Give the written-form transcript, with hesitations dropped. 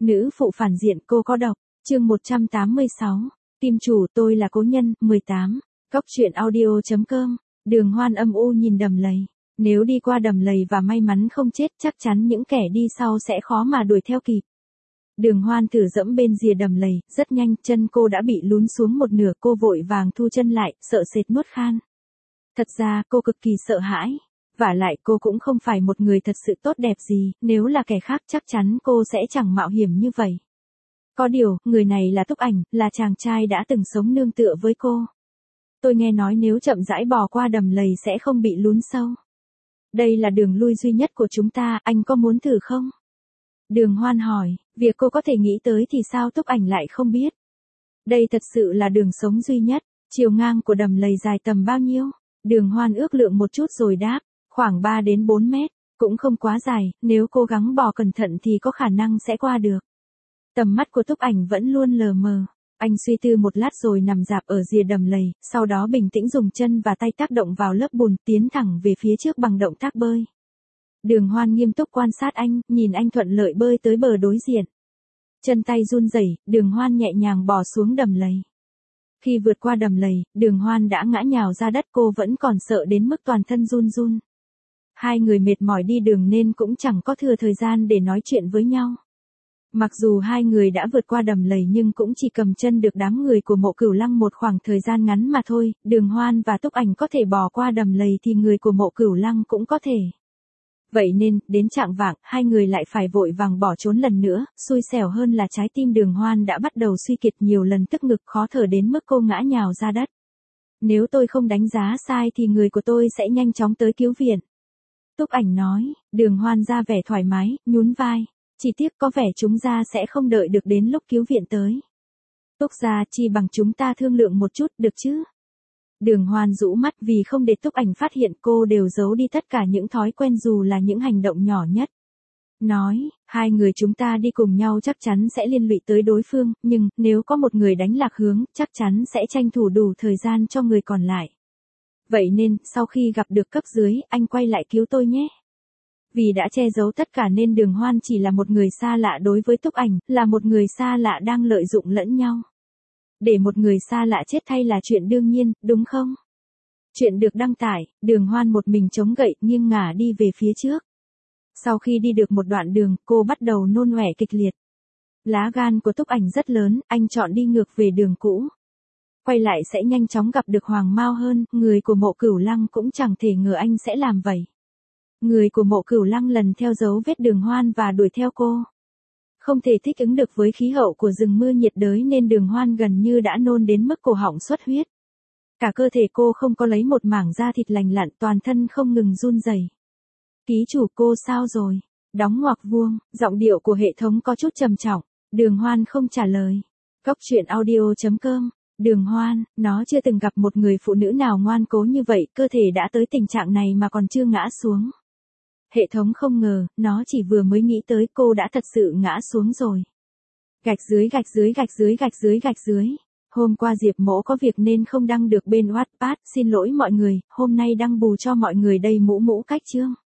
Nữ phụ phản diện cô có độc, chương 186, tim chủ tôi là cố nhân, 18, Cóc truyện audio.com, Đường Hoan âm u nhìn đầm lầy. Nếu đi qua đầm lầy và may mắn không chết chắc chắn những kẻ đi sau sẽ khó mà đuổi theo kịp. Đường Hoan thử dẫm bên rìa đầm lầy, rất nhanh chân cô đã bị lún xuống một nửa, cô vội vàng thu chân lại, sợ sệt nuốt khan. Thật ra cô cực kỳ sợ hãi. Vả lại cô cũng không phải một người thật sự tốt đẹp gì, nếu là kẻ khác chắc chắn cô sẽ chẳng mạo hiểm như vậy. Có điều, người này là Túc Ảnh, là chàng trai đã từng sống nương tựa với cô. Tôi nghe nói nếu chậm rãi bò qua đầm lầy sẽ không bị lún sâu. Đây là đường lui duy nhất của chúng ta, anh có muốn thử không? Đường Hoan hỏi, việc cô có thể nghĩ tới thì sao Túc Ảnh lại không biết? Đây thật sự là đường sống duy nhất, chiều ngang của đầm lầy dài tầm bao nhiêu? Đường Hoan ước lượng một chút rồi đáp, khoảng 3 đến 4 mét, cũng không quá dài, nếu cố gắng bò cẩn thận thì có khả năng sẽ qua được. Tầm mắt của Túc Ảnh vẫn luôn lờ mờ. Anh suy tư một lát rồi nằm rạp ở rìa đầm lầy, sau đó bình tĩnh dùng chân và tay tác động vào lớp bùn, tiến thẳng về phía trước bằng động tác bơi. Đường Hoan nghiêm túc quan sát anh, nhìn anh thuận lợi bơi tới bờ đối diện. Chân tay run rẩy, Đường Hoan nhẹ nhàng bò xuống đầm lầy. Khi vượt qua đầm lầy, Đường Hoan đã ngã nhào ra đất, cô vẫn còn sợ đến mức toàn thân run run. Hai người mệt mỏi đi đường nên cũng chẳng có thừa thời gian để nói chuyện với nhau. Mặc dù hai người đã vượt qua đầm lầy nhưng cũng chỉ cầm chân được đám người của Mộ Cửu Lăng một khoảng thời gian ngắn mà thôi, Đường Hoan và Túc Ảnh có thể bò qua đầm lầy thì người của Mộ Cửu Lăng cũng có thể. Vậy nên, đến chạng vạng, hai người lại phải vội vàng bỏ trốn lần nữa, xui xẻo hơn là trái tim Đường Hoan đã bắt đầu suy kiệt, nhiều lần tức ngực khó thở đến mức cô ngã nhào ra đất. Nếu tôi không đánh giá sai thì người của tôi sẽ nhanh chóng tới cứu viện. Túc Ảnh nói, Đường Hoan ra vẻ thoải mái, nhún vai. Chỉ tiếc có vẻ chúng ta sẽ không đợi được đến lúc cứu viện tới. Túc gia, chi bằng chúng ta thương lượng một chút, được chứ? Đường Hoan rũ mắt vì không để Túc Ảnh phát hiện, cô đều giấu đi tất cả những thói quen dù là những hành động nhỏ nhất. Nói, hai người chúng ta đi cùng nhau chắc chắn sẽ liên lụy tới đối phương, nhưng nếu có một người đánh lạc hướng, chắc chắn sẽ tranh thủ đủ thời gian cho người còn lại. Vậy nên, sau khi gặp được cấp dưới, anh quay lại cứu tôi nhé. Vì đã che giấu tất cả nên Đường Hoan chỉ là một người xa lạ đối với Túc Ảnh, là một người xa lạ đang lợi dụng lẫn nhau. Để một người xa lạ chết thay là chuyện đương nhiên, đúng không? Chuyện được đăng tải, Đường Hoan một mình chống gậy, nghiêng ngả đi về phía trước. Sau khi đi được một đoạn đường, cô bắt đầu nôn ọe kịch liệt. Lá gan của Túc Ảnh rất lớn, anh chọn đi ngược về đường cũ. Quay lại sẽ nhanh chóng gặp được Hoàng Mao hơn, người của Mộ Cửu Lăng cũng chẳng thể ngờ anh sẽ làm vậy. Người của Mộ Cửu Lăng lần theo dấu vết Đường Hoan và đuổi theo cô. Không thể thích ứng được với khí hậu của rừng mưa nhiệt đới nên Đường Hoan gần như đã nôn đến mức cổ họng xuất huyết. Cả cơ thể cô không có lấy một mảng da thịt lành lặn, toàn thân không ngừng run rẩy. Ký chủ, cô sao rồi? Đóng ngoặc vuông, giọng điệu của hệ thống có chút trầm trọng. Đường Hoan không trả lời. Cóc truyện audio.com, Đường Hoan, nó chưa từng gặp một người phụ nữ nào ngoan cố như vậy, cơ thể đã tới tình trạng này mà còn chưa ngã xuống. Hệ thống không ngờ, nó chỉ vừa mới nghĩ tới cô đã thật sự ngã xuống rồi. Gạch dưới gạch dưới gạch dưới gạch dưới gạch dưới. Hôm qua Diệp Mỗ có việc nên không đăng được bên Wattpad, xin lỗi mọi người, hôm nay đăng bù cho mọi người đây. Mũ cách chương.